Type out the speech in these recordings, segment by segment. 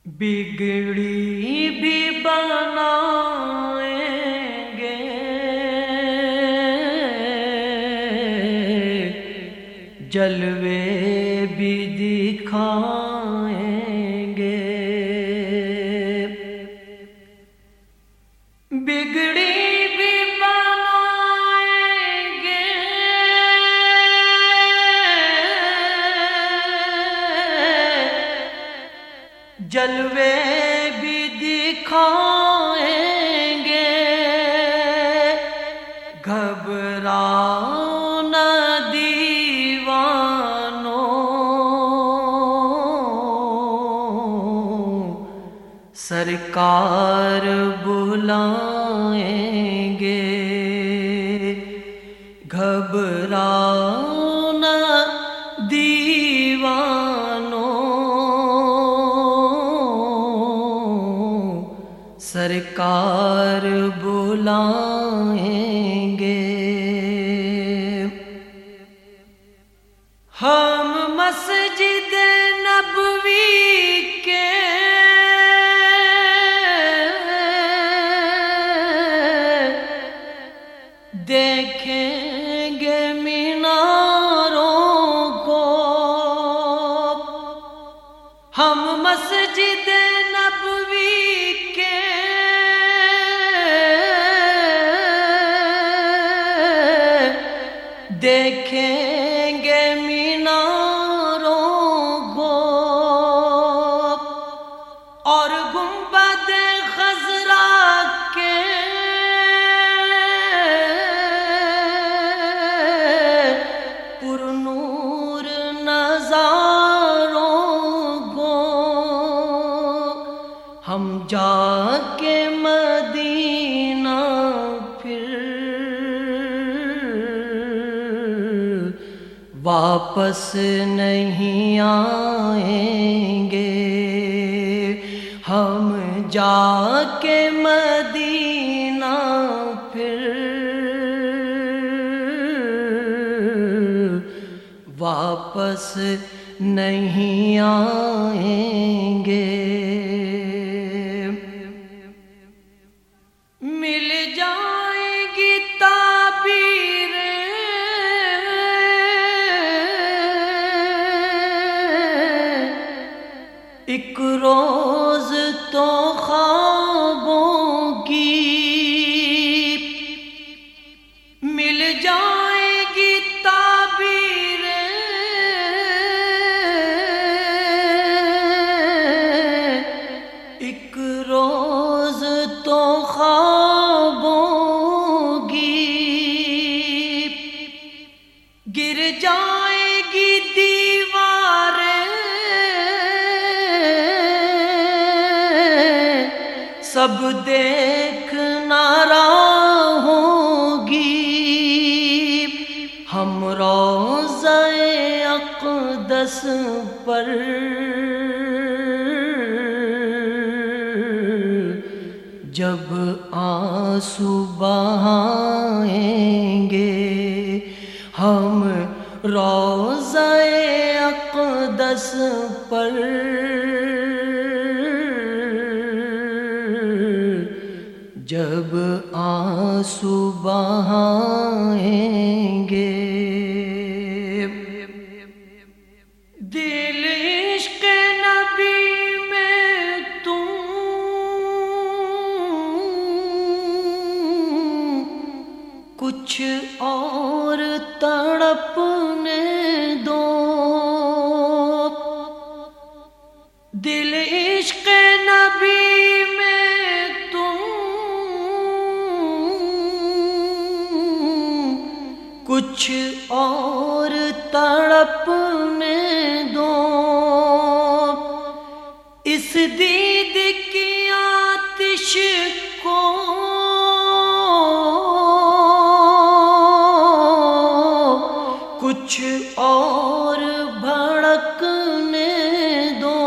بگڑی بھی بنائیں گے، جلوے بھی دکھائیں گے۔ بگڑی بھی بنائیں گے، جلوے بھی دکھائیں گے۔ گھبراؤ نہ دیوانوں، سرکار بلائیں گے۔ گھبراؤ نہ دیوانوں، سرکار بلائیں گے۔ ہم مسجد نبوی کے دیکھیں گے میناروں کو، ہم مسجد نبوی کے دیکھیں گے میناروں کو، اور گنبد خضرا کے پر نور نظاروں کو۔ ہم جا کے مدینہ پھر واپس نہیں آئیں گے۔ ہم جا کے مدینہ پھر واپس نہیں آئیں گے۔ مل جائیں گی تعبیریں ایک روز تو خوابوں کی، مل جائیں گی تعبیریں ایک روز تو خوابوں کی۔ گر جائیں گی دیواریں سب دیکھنا رہوں گی، ہم روضہ اقدس پر جب آنسو بہائیں گے، ہم روضہ اقدس پر جب آنسو بہائیں گے۔ دل عشق نبی میں تم کچھ اور تڑپنے دو، دل عشق نبی میں تم کچھ اور تڑپنے دو۔ اس دید کی آتش کو کچھ اور بھڑکنے دو۔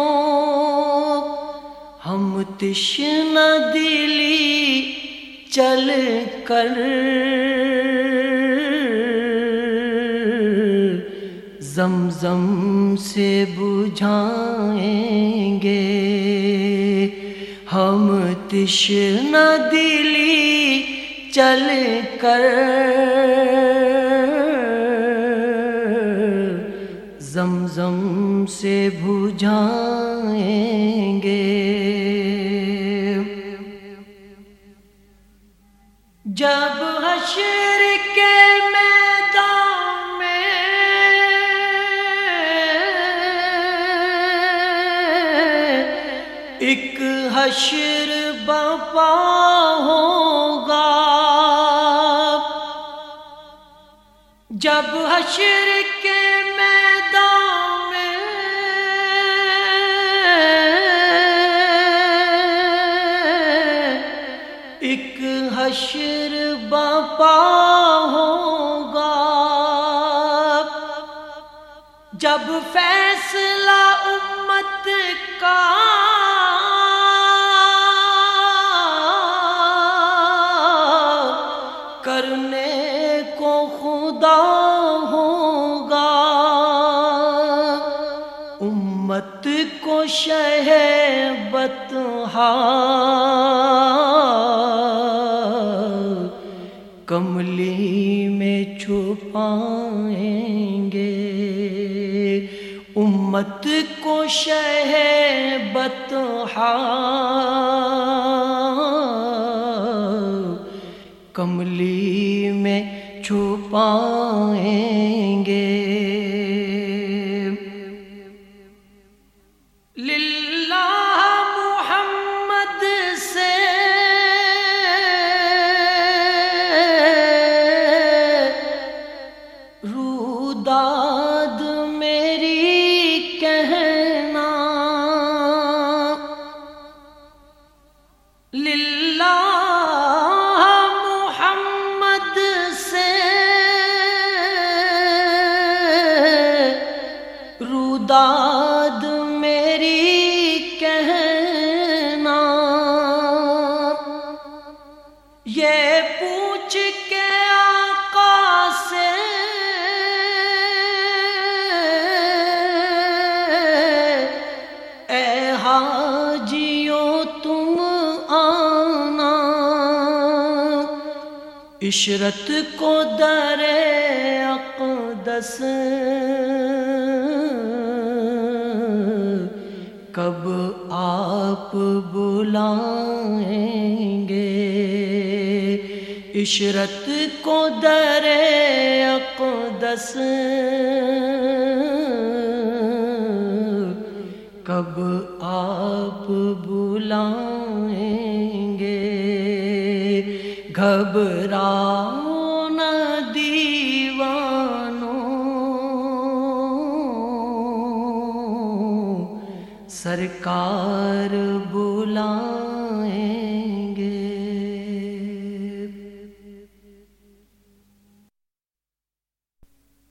ہم تشنہ دلی چل کر زمزم سے بجھائیں گے، تشنہ دلی چل کر زمزم سے بجھائیں گے، جب حشر کے میدان میں ایک حشر برپا ہوگا، جب حشر کے میدان میں ایک حشر برپا ہوگا، جب فیصلہ امت کا کرنے کو خدا ہوگا، امت کو شہ بطحا کملی میں چھپائیں گے، امت کو شہ بطحا کملی میں چھپائیں گے۔ للہ محمد سے روداد میری کہنا، للہ روداد میری کہنا، یہ پوچھ کے آقا سے اے حاجیوں تم آنا، عشرت کو در اقدس کب آپ بلائیں گے، عشرت کو در اقدس کب آپ بلائیں گے، گھبراؤ نہ دیوانوں، سرکار بلائیں